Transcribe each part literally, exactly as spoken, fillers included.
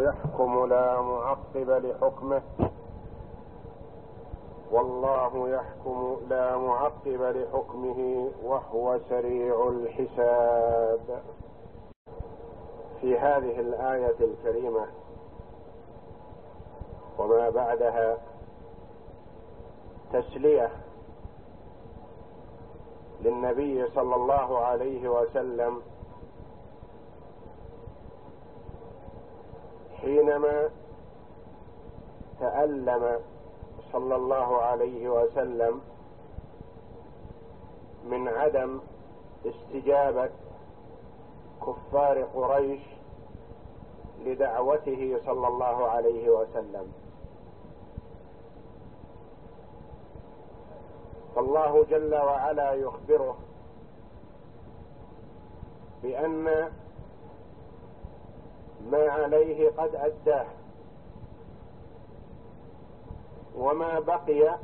يحكم لا معقب لحكمه والله يحكم لا معقب لحكمه وهو سريع الحساب. في هذه الآية الكريمة وما بعدها تسلية للنبي صلى الله عليه وسلم حينما تألم صلى الله عليه وسلم من عدم استجابة كفار قريش لدعوته صلى الله عليه وسلم، فالله جل وعلا يخبره بأن ما عليه قد أداه وما بقي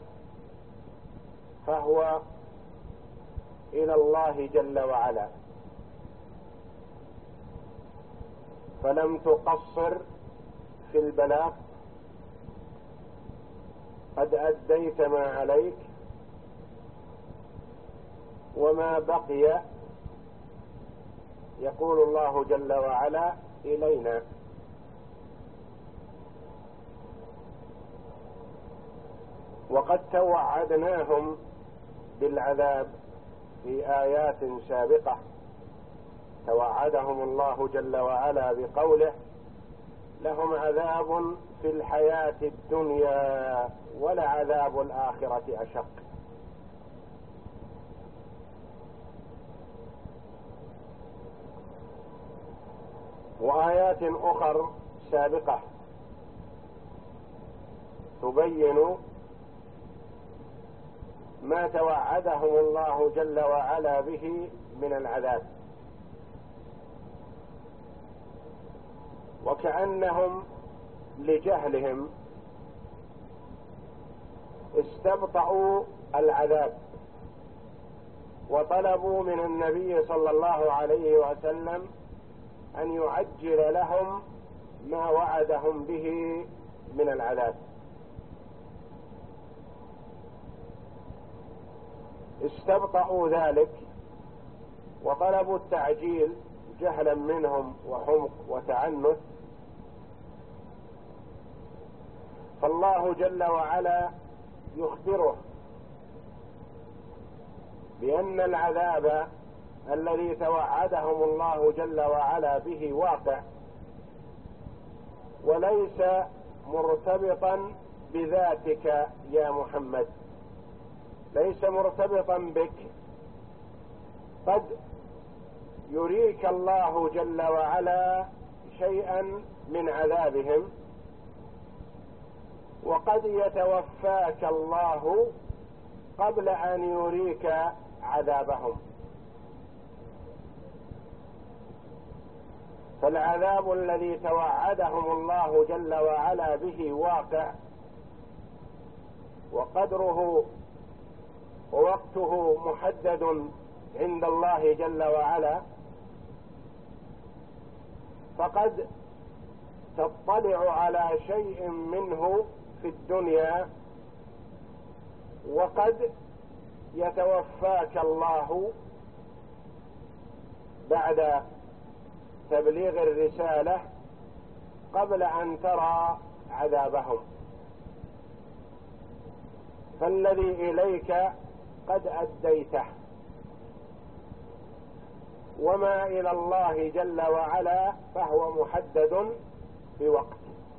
فهو إلى الله جل وعلا، فلم تقصر في البلاغ، قد أديت ما عليك وما بقي يقول الله جل وعلا إلينا. وقد توعدناهم بالعذاب في آيات سابقة، توعدهم الله جل وعلا بقوله لهم عذاب في الحياة الدنيا ولعذاب الآخرة أشق. وآيات أخر سابقة تبين ما توعدهم الله جل وعلا به من العذاب، وكأنهم لجهلهم استبطأوا العذاب وطلبوا من النبي صلى الله عليه وسلم أن يعجل لهم ما وعدهم به من العذاب. استبطأوا ذلك وطلبوا التعجيل جهلا منهم وحمق وتعنت، فالله جل وعلا يخبره بأن العذاب الذي توعدهم الله جل وعلا به واقع، وليس مرتبطا بذاتك يا محمد، ليس مرتبطا بك. قد يريك الله جل وعلا شيئا من عذابهم، وقد يتوفاك الله قبل أن يريك عذابهم. فالعذاب الذي توعدهم الله جل وعلا به واقع، وقدره ووقته محدد عند الله جل وعلا، فقد تطلع على شيء منه في الدنيا، وقد يتوفاك الله بعد تبليغ الرسالة قبل أن ترى عذابهم. فالذي إليك قد أديته، وما إلى الله جل وعلا فهو محدد بوقت.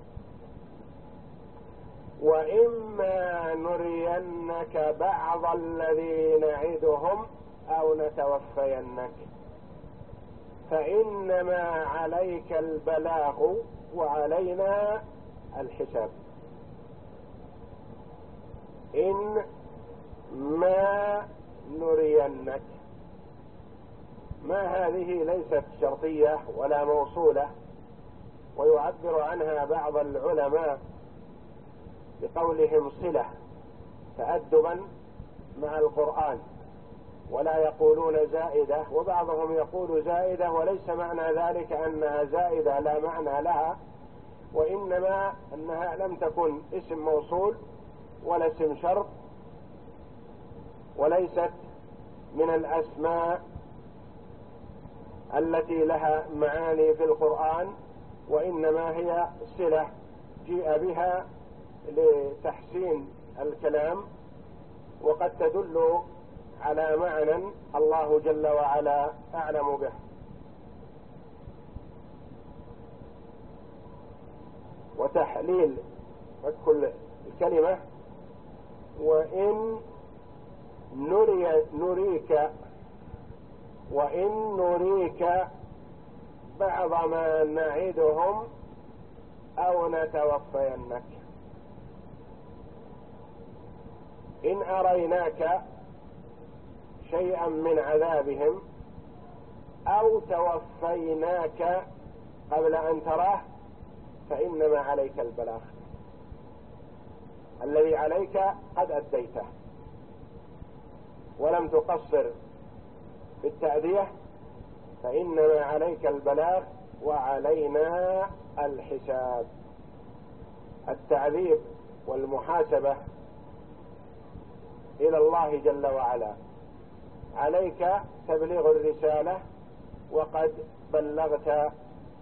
وإما نرينك بعض الذي نعدهم أو نتوفينك فإنما عليك البلاغ وعلينا الحساب. إن ما نرينك، ما هذه ليست شرطية ولا موصولة، ويعبر عنها بعض العلماء بقولهم صلة تأدبا مع القرآن، ولا يقولون زائدة، وبعضهم يقول زائدة وليس معنى ذلك أنها زائدة لا معنى لها، وإنما أنها لم تكن اسم موصول ولا اسم شرط، وليست من الأسماء التي لها معاني في القرآن، وإنما هي صلة جيء بها لتحسين الكلام، وقد تدل على معنى الله جل وعلا أعلم به. وتحليل كل الكلمة: وإن نري نريك وإن نريك بعض ما نعدهم أو نتوفينك. إن أريناك شيئا من عذابهم أو توفيناك قبل أن تراه فإنما عليك البلاغ، الذي عليك قد أديته ولم تقصر في التأدية، فإنما عليك البلاغ وعلينا الحساب. التعذيب والمحاسبة إلى الله جل وعلا. عليك تبليغ الرسالة وقد بلغت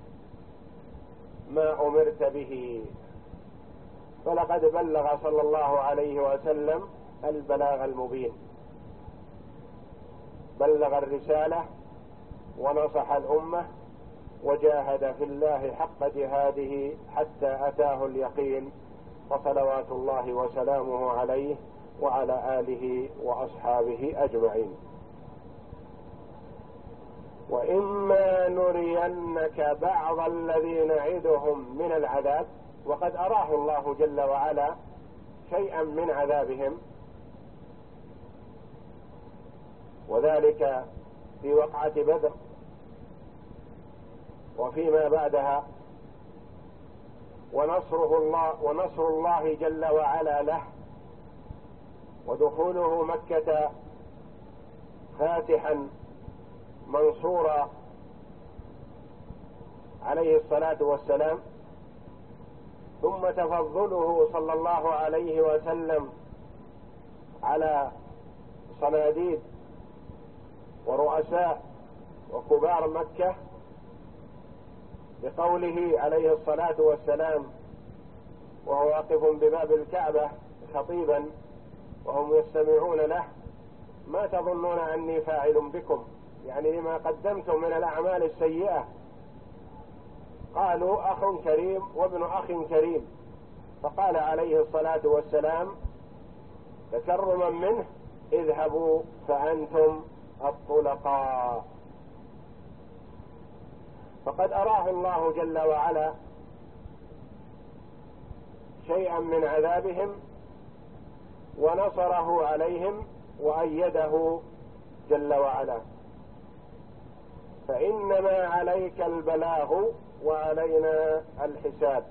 ما أمرت به، فلقد بلغ صلى الله عليه وسلم البلاغ المبين، بلغ الرسالة ونصح الأمة وجاهد في الله حق جهاده حتى أتاه اليقين، وصلوات الله وسلامه عليه وعلى آله وأصحابه أجمعين. وإما نرينك بعض الذي نعدهم من العذاب، وقد أراه الله جل وعلا شيئا من عذابهم، وذلك في وقعة بدر وفيما بعدها، ونصره الله ونصر الله جل وعلا له، ودخوله مكة فاتحا منصورا عليه الصلاة والسلام، ثم تفضله صلى الله عليه وسلم على صناديد ورؤساء وكبار مكة، بقوله عليه الصلاة والسلام وهو واقف بباب الكعبة خطيبا وهم يستمعون له: ما تظنون أني فاعل بكم، يعني لما قدمتم من الأعمال السيئة. قالوا: أخ كريم وابن أخ كريم. فقال عليه الصلاة والسلام تكرما منه: اذهبوا فأنتم الطلقاء. فقد أراه الله جل وعلا شيئا من عذابهم ونصره عليهم وأيده جل وعلا. فإنما عليك البلاغ وعلينا الحساب.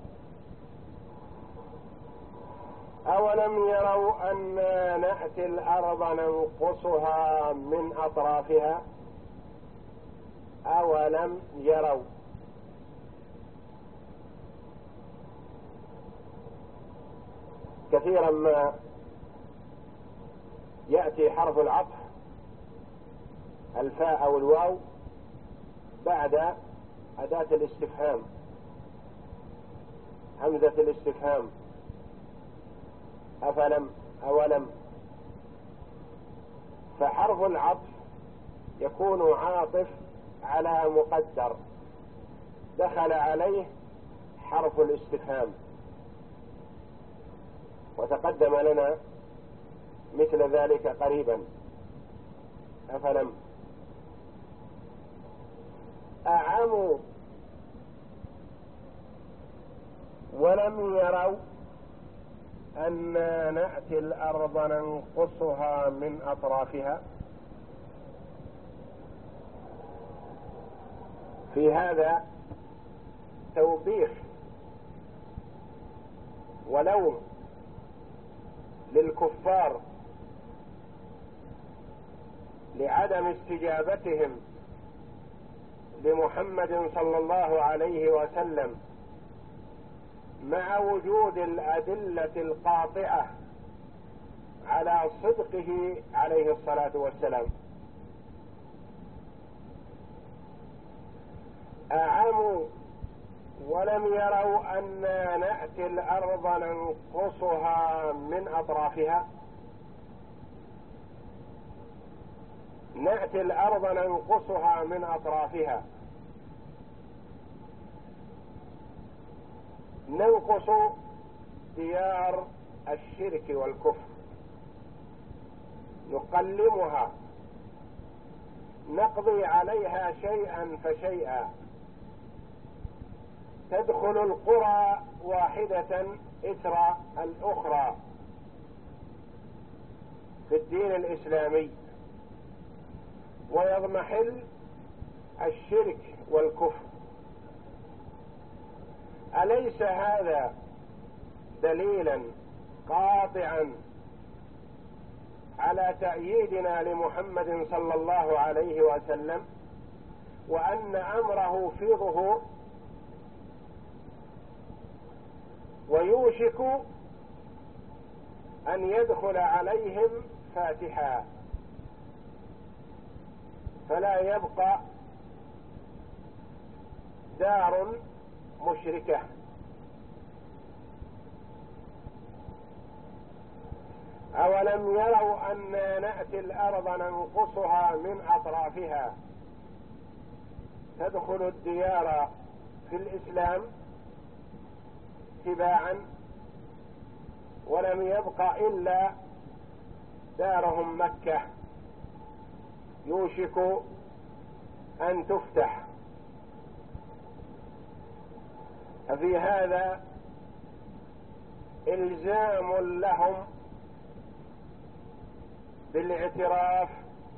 أولم يروا أنا نأتي الأرض ننقصها من أطرافها؟ أولم يروا. كثيرا ما يأتي حرف العطف الفاء أو الواو بعد أداة الاستفهام، همزة الاستفهام: أفلم، أولم. فحرف العطف يكون عاطف على مقدر دخل عليه حرف الاستفهام، وتقدم لنا مثل ذلك قريبا: أفلم. أعموا ولم يروا أنا نأتي الأرض ننقصها من أطرافها. في هذا توبيخ ولوم للكفار لعدم استجابتهم لمحمد صلى الله عليه وسلم مع وجود الأدلة القاطعة على صدقه عليه الصلاة والسلام. أعموا ولم يروا أنا نأتي الأرض ننقصها من أطرافها؟ نأتي الأرض ننقصها من أطرافها، ننقص ديار الشرك والكفر، نقلمها، نقضي عليها شيئا فشيئا، تدخل القرى واحدة إثر الأخرى في الدين الإسلامي، ويضمحل الشرك والكفر. أليس هذا دليلا قاطعا على تأييدنا لمحمد صلى الله عليه وسلم، وأن أمره في ظهور، ويوشك أن يدخل عليهم فاتحا، فلا يبقى دار مشركة. أولم يروا أنا نأتي الأرض ننقصها من أطرافها، تدخل الديار في الإسلام تباعا، ولم يبق إلا دارهم مكة يوشك أن تفتح. ففي هذا إلزام لهم بالاعتراف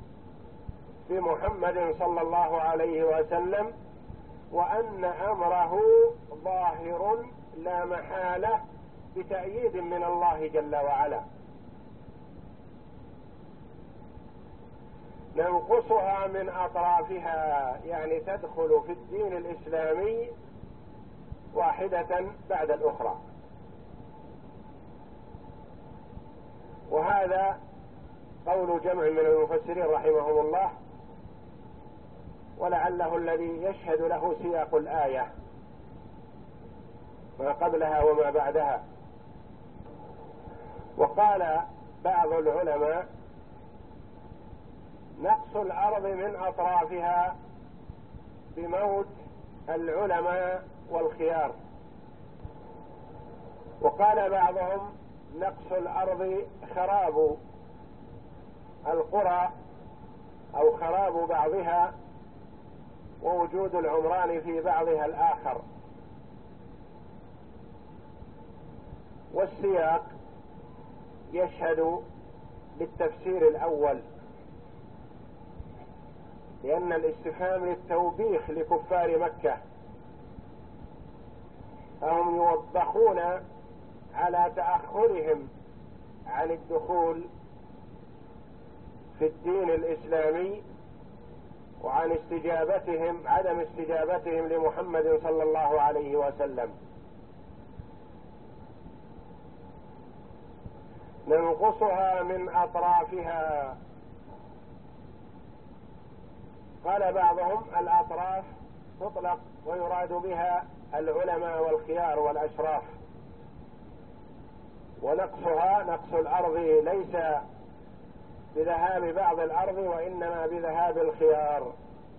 بمحمد صلى الله عليه وسلم، وأن أمره ظاهر لا محالة بتأييد من الله جل وعلا. ننقصها من أطرافها يعني تدخل في الدين الإسلامي واحدة بعد الأخرى. وهذا قول جمع من المفسرين رحمهم الله، ولعله الذي يشهد له سياق الآية ما قبلها وما بعدها. وقال بعض العلماء: نقص الأرض من أطرافها بموت العلماء والخيار. وقال بعضهم: نقص الأرض خراب القرى أو خراب بعضها ووجود العمران في بعضها الآخر. والسياق يشهد بالتفسير الأول، لأن الاستفهام للتوبيخ لكفار مكة، فهم يوبخون على تأخرهم عن الدخول في الدين الإسلامي، وعن استجابتهم عدم استجابتهم لمحمد صلى الله عليه وسلم. ننقصها من أطرافها. قال بعضهم: الأطراف تطلق ويراد بها العلماء والخيار والأشراف، ونقصها نقص الأرض ليس بذهاب بعض الأرض وإنما بذهاب الخيار.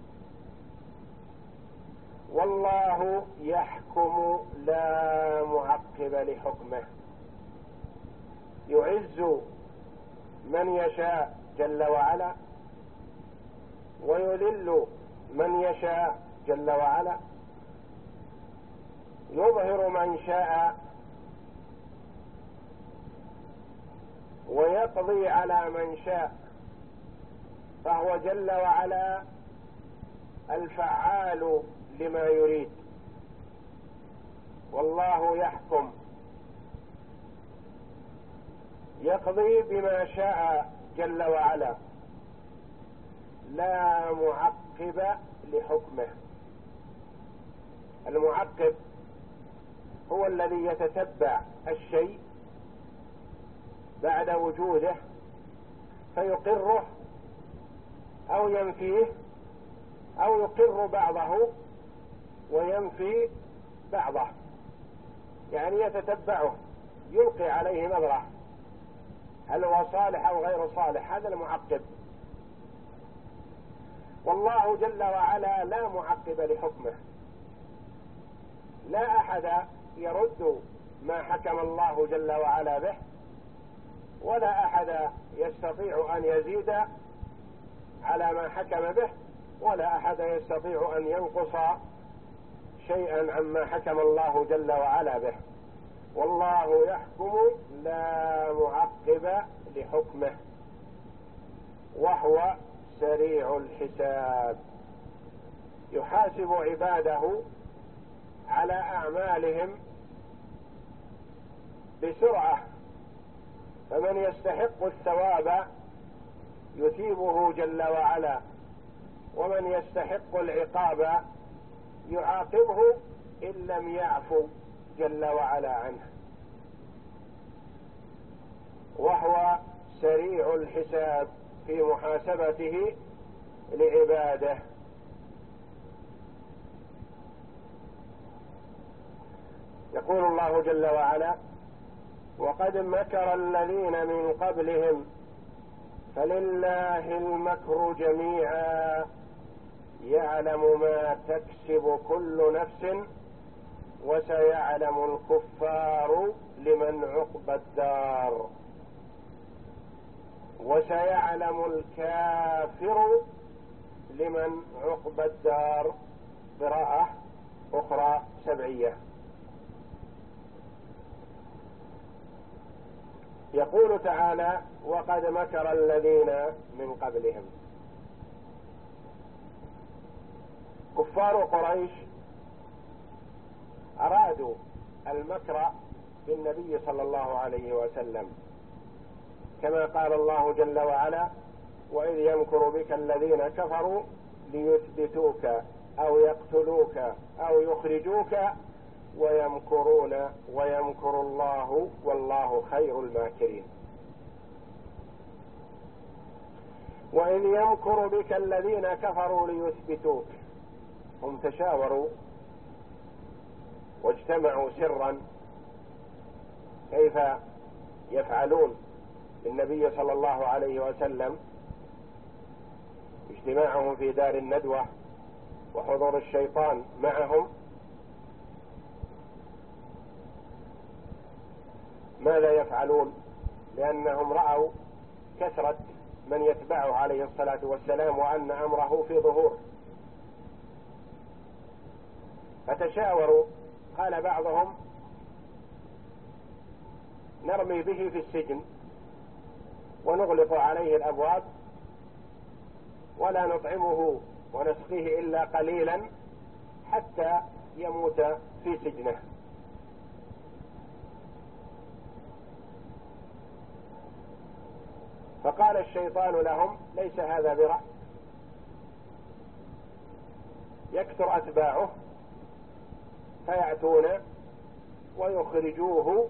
والله يحكم لا معقب لحكمه، يعز من يشاء جل وعلا ويذل من يشاء جل وعلا، يظهر من شاء ويقضي على من شاء، فهو جل وعلا الفعال لما يريد. والله يحكم، يقضي بما شاء جل وعلا، لا معقب لحكمه. المعقب هو الذي يتتبع الشيء بعد وجوده فيقره أو ينفيه، أو يقر بعضه وينفي بعضه، يعني يتتبعه، يلقي عليه نظرة هل هو صالح أو غير صالح. هذا المعقب. والله جل وعلا لا معقب لحكمه، لا أحد يرد ما حكم الله جل وعلا به، ولا أحد يستطيع أن يزيد على ما حكم به، ولا أحد يستطيع أن ينقص شيئا عما حكم الله جل وعلا به. والله يحكم لا معقب لحكمه، وهو سريع الحساب، يحاسب عباده على أعمالهم بسرعة، فمن يستحق الثواب يثيبه جل وعلا، ومن يستحق العقاب يعاقبه إن لم يعفو جل وعلا عنه، وهو سريع الحساب في محاسبته لعباده. يقول الله جل وعلا: وقد مكر الذين من قبلهم فلله المكر جميعا يعلم ما تكسب كل نفس وسيعلم الكفار لمن عقبى الدار وسيعلم الكافر لمن عقبى الدار. قراءة أخرى سبعية. يقول تعالى: وقد مكر الذين من قبلهم. كفار قريش أرادوا المكر بالنبي صلى الله عليه وسلم، كما قال الله جل وعلا: وإذ يمكر بك الذين كفروا ليثبتوك أو يقتلوك أو يخرجوك ويمكرون ويمكر الله والله خير الماكرين. وإذ يمكر بك الذين كفروا ليثبتوك، هم تشاوروا واجتمعوا سرا كيف يفعلون للنبي صلى الله عليه وسلم، اجتماعهم في دار الندوة وحضور الشيطان معهم. ماذا يفعلون؟ لأنهم رأوا كثرة من يتبعه عليه الصلاة والسلام وأن أمره في ظهور، فتشاوروا. قال بعضهم: نرمي به في السجن ونغلق عليه الأبواب ولا نطعمه ونسقيه إلا قليلا حتى يموت في سجنه. فقال الشيطان لهم: ليس هذا برأي، يكثر أتباعه فيأتون ويخرجوه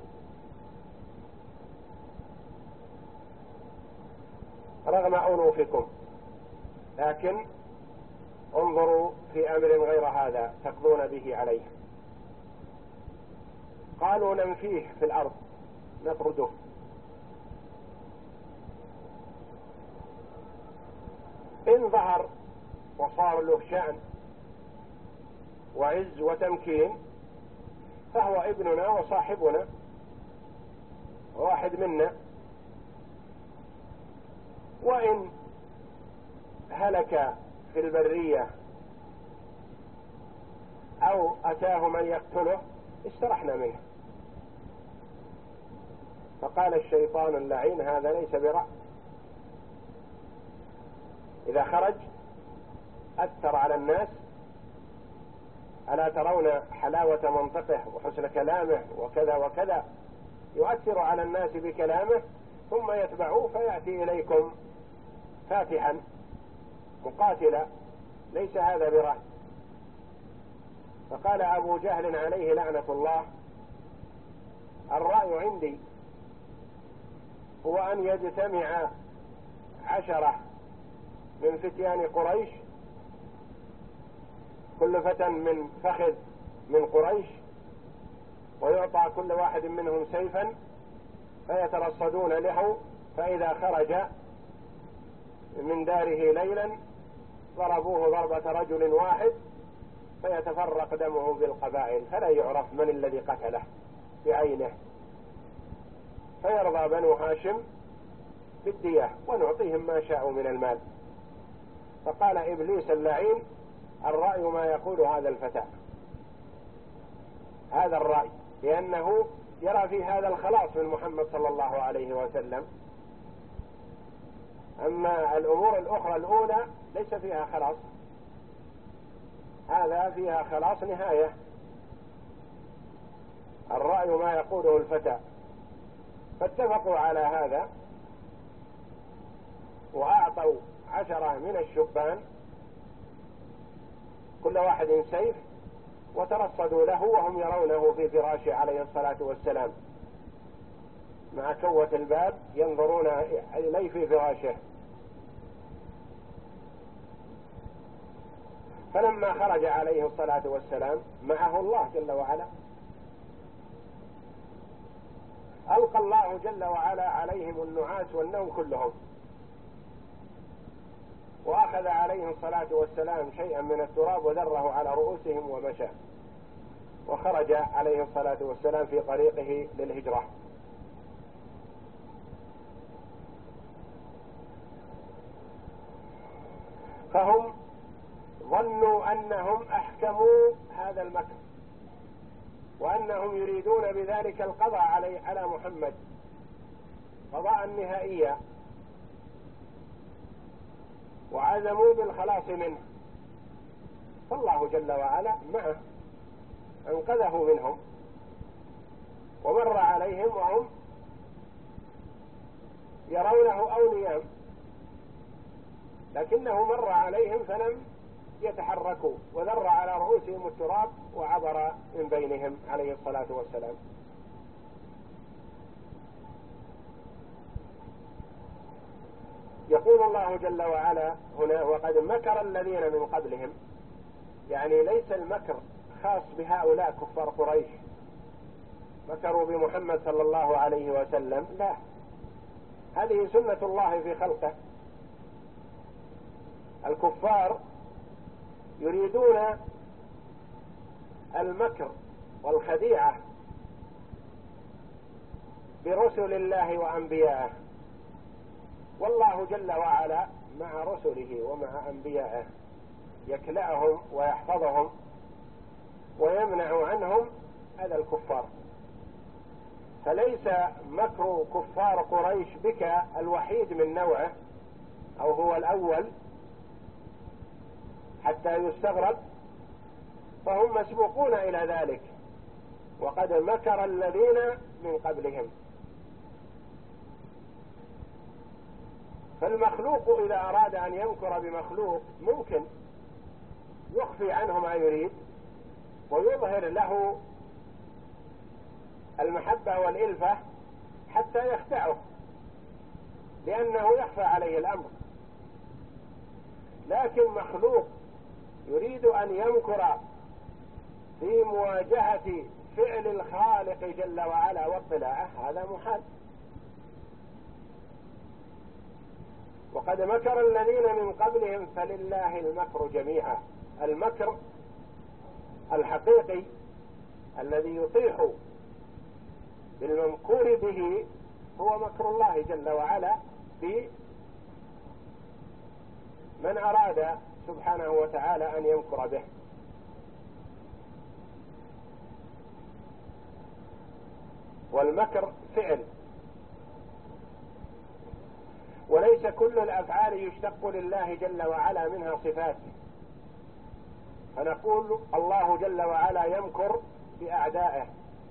رغم أنوفكم، لكن انظروا في أمر غير هذا تقضون به عليه. قالوا: ننفيه في الأرض، نطرده. إن ظهر وصار له شأن وعز وتمكين فهو ابننا وصاحبنا، واحد منا. وإن هلك في البرية أو أتاه من يقتله استرحنا منه. فقال الشيطان اللعين: هذا ليس برأي، إذا خرج أثر على الناس. ألا ترون حلاوة منطقه وحسن كلامه وكذا وكذا، يؤثر على الناس بكلامه ثم يتبعوه فيأتي إليكم فاتحا مقاتلا، ليس هذا برأي. فقال أبو جهل عليه لعنة الله: عندي هو أن يجتمع عشرة من فتيان قريش، كل فتى من فخذ من قريش، ويعطى كل واحد منهم سيفا فيترصدون له، فإذا خرج من داره ليلا ضربوه ضربة رجل واحد فيتفرق دمه بالقبائل فلا يعرف من الذي قتله بعينه، فيرضى بنو هاشم بالدية ونعطيهم ما شاءوا من المال. فقال إبليس اللعين: الرأي ما يقول هذا الفتى، هذا الرأي، لأنه يرى في هذا الخلاص من محمد صلى الله عليه وسلم. أما الأمور الأخرى الأولى ليس فيها خلاص، هذا فيها خلاص نهاية. الرأي ما يقوله الفتى. فاتفقوا على هذا وأعطوا عشرة من الشبان كل واحد سيف، وترصدوا له وهم يرونه في فراشه عليه الصلاة والسلام مع كوة الباب، ينظرون إليه في فراشه. فلما خرج عليه الصلاة والسلام معه الله جل وعلا، ألقى الله جل وعلا عليهم النعاس والنوم كلهم، وأخذ عليه الصلاة والسلام شيئا من التراب وذره على رؤوسهم ومشى، وخرج عليه الصلاة والسلام في طريقه للهجرة. فهم ظنوا أنهم أحكموا هذا المكر، وأنهم يريدون بذلك القضاء علي على محمد قضاء نهائيا، وعزموا بالخلاص منه. فالله جل وعلا معه أنقذه منهم، ومر عليهم وهم يرونه أو نيام، لكنه مر عليهم فلم يتحركوا، وذر على رؤوسهم التراب وعبر من بينهم عليه الصلاة والسلام. يقول الله جل وعلا هنا: وقد مكر الذين من قبلهم، يعني ليس المكر خاص بهؤلاء كفار قريش مكروا بمحمد صلى الله عليه وسلم، لا، هذه سنة الله في خلقه. الكفار يريدون المكر والخديعة برسل الله وأنبيائه، والله جل وعلا مع رسله ومع أنبيائه يكلأهم ويحفظهم ويمنع عنهم هذا الكفار. فليس مكر كفار قريش بك الوحيد من نوعه أو هو الأول حتى يستغرب، فهم مسبوقون إلى ذلك. وقد مكر الذين من قبلهم. فالمخلوق إذا أراد أن يمكر بمخلوق ممكن يخفي عنه ما يريد ويظهر له المحبة والإلفة حتى يخدعه، لأنه يخفى عليه الأمر. لكن مخلوق يريد أن يمكر في مواجهة فعل الخالق جل وعلا واطلاعه، هذا محال. وقد مكر الذين من قبلهم فلله المكر جميعا. المكر الحقيقي الذي يطيح بالممكور به هو مكر الله جل وعلا بمن أراد سبحانه وتعالى أن يمكر به. والمكر فعل، وليس كل الأفعال يشتق لله جل وعلا منها صفات، فنقول الله جل وعلا يمكر بأعدائه،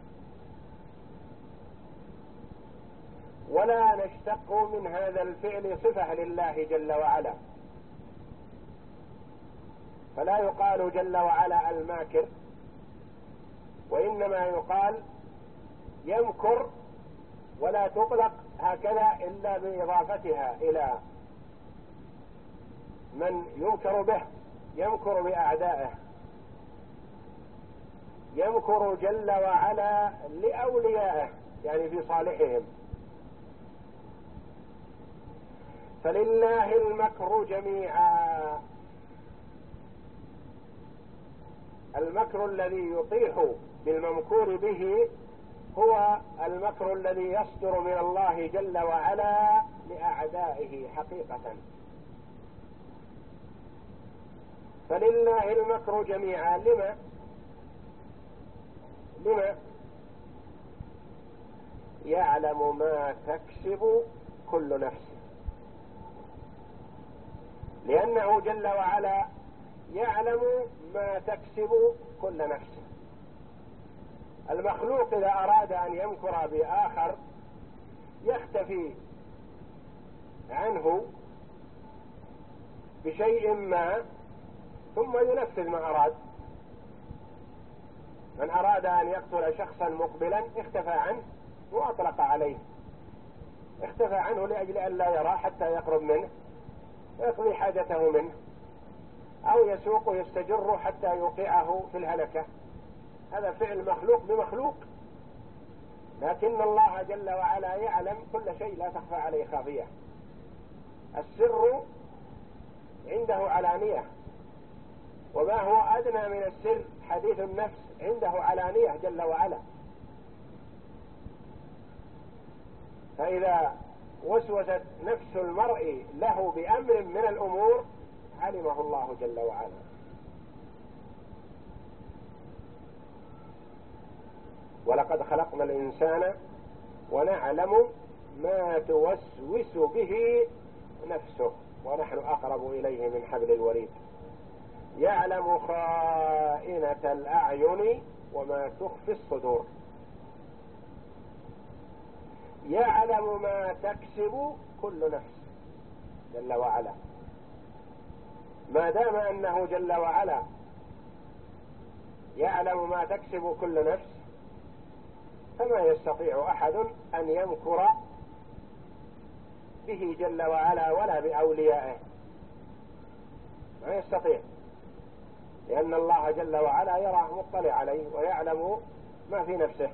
ولا نشتق من هذا الفعل صفة لله جل وعلا، فلا يقال جل وعلا الماكر، وإنما يقال يمكر ولا تطلق هكذا إلا بإضافتها إلى من يمكر به، يمكر بأعدائه، يمكر جل وعلا لأوليائه يعني في صالحهم. فلله المكر جميعا، المكر الذي يطيح بالممكور به هو المكر الذي يصدر من الله جل وعلا لأعدائه حقيقة. فلله المكر جميعا. لما؟ لما؟ يعلم ما تكسب كل نفس، لأنه جل وعلا يعلم ما تكسب كل نفس. المخلوق إذا أراد أن يمكر بآخر يختفي عنه بشيء ما ثم ينفذ ما أراد. من أراد أن يقتل شخصا مقبلا اختفى عنه وأطلق عليه، اختفى عنه لأجل أن لا يرى حتى يقرب منه ويقضي حاجته منه، أو يسوق يستجر حتى يوقعه في الهلكة. هذا فعل مخلوق بمخلوق، لكن الله جل وعلا يعلم كل شيء، لا تخفى عليه خافية. السر عنده علانية، وما هو أدنى من السر حديث النفس عنده علانية جل وعلا. فإذا وسوست نفس المرء له بأمر من الأمور علمه الله جل وعلا. ولقد خلقنا الإنسان ونعلم ما توسوس به نفسه ونحن أقرب إليه من حبل الوريد. يعلم خائنة الأعين وما تخفي الصدور. يعلم ما تكسب كل نفس جل وعلا. ما دام أنه جل وعلا يعلم ما تكسب كل نفس فما يستطيع أحد أن يمكر به جل وعلا ولا بأوليائه، ما يستطيع، لأن الله جل وعلا يرى مطلع عليه ويعلم ما في نفسه.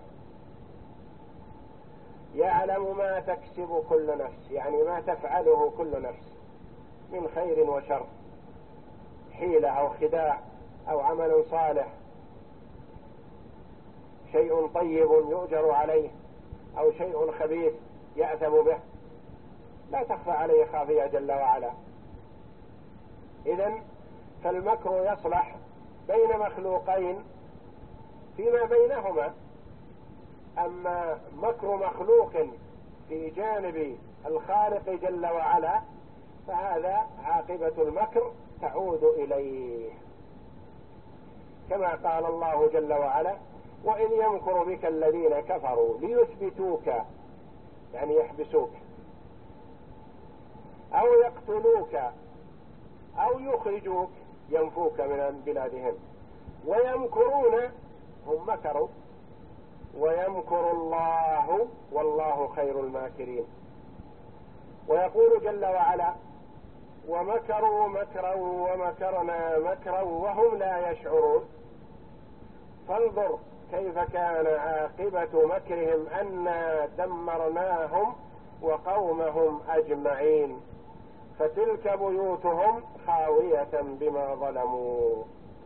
يعلم ما تكسب كل نفس يعني ما تفعله كل نفس من خير وشر، حيلة أو خداع أو عمل صالح، شيء طيب يؤجر عليه أو شيء خبيث يأثم به، لا تخفى عليه خافية جل وعلا. إذن فالمكر يصلح بين مخلوقين فيما بينهما. أما مكر مخلوق في جانب الخالق جل وعلا فهذا عاقبة المكر تعود إليه، كما قال الله جل وعلا: وإذ يمكر بك الذين كفروا ليثبتوك يعني يحبسوك أو يقتلوك أو يخرجوك ينفوك من بلادهم ويمكرون، هم مكروا، ويمكر الله والله خير الماكرين. ويقول جل وعلا: ومكروا مكرا ومكرنا مكرا وهم لا يشعرون. فانظر كيف كان عاقبة مكرهم أنا دمرناهم وقومهم أجمعين فتلك بيوتهم خاوية بما ظلموا.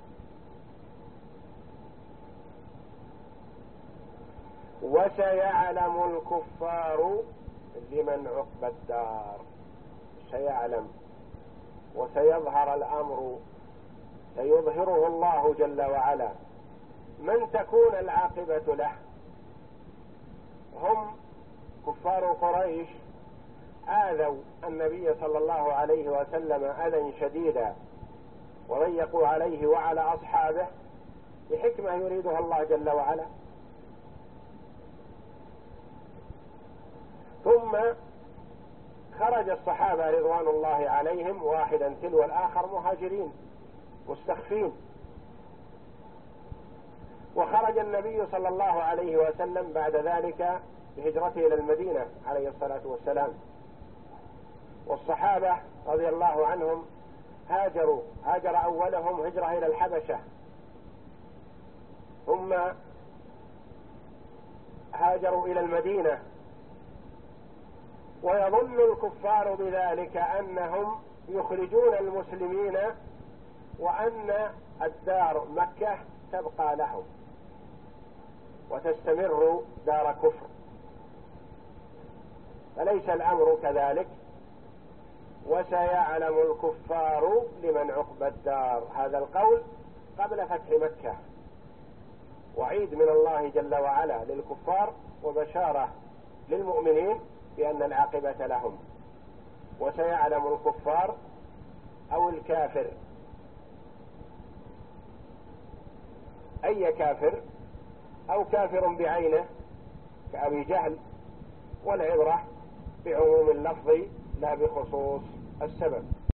وسيعلم الكفار لمن عقبى الدار. سيعلم وسيظهر الأمر، سيظهره الله جل وعلا من تكون العاقبة له. هم كفار قريش آذوا النبي صلى الله عليه وسلم أذى شديدا وضيقوا عليه وعلى أصحابه بحكمة يريدها الله جل وعلا. ثم خرج الصحابة رضوان الله عليهم واحدا تلو الآخر مهاجرين مستخفين، وخرج النبي صلى الله عليه وسلم بعد ذلك بهجرته إلى المدينة عليه الصلاة والسلام. والصحابة رضي الله عنهم هاجروا هاجر أولهم هجرة إلى الحبشة، ثم هاجروا إلى المدينة، ويظن الكفار بذلك أنهم يخرجون المسلمين وأن الدار مكة تبقى لهم وتستمر دار كفر، فليس الأمر كذلك. وسيعلم الكفار لمن عقبى الدار، هذا القول قبل فتح مكة، وعيد من الله جل وعلا للكفار وبشارة للمؤمنين بأن العاقبة لهم. وسيعلم الكفار أو الكافر، أي كافر، أو كافر بعينه كأبي جهل، والعبرة بعموم اللفظ لا بخصوص السبب.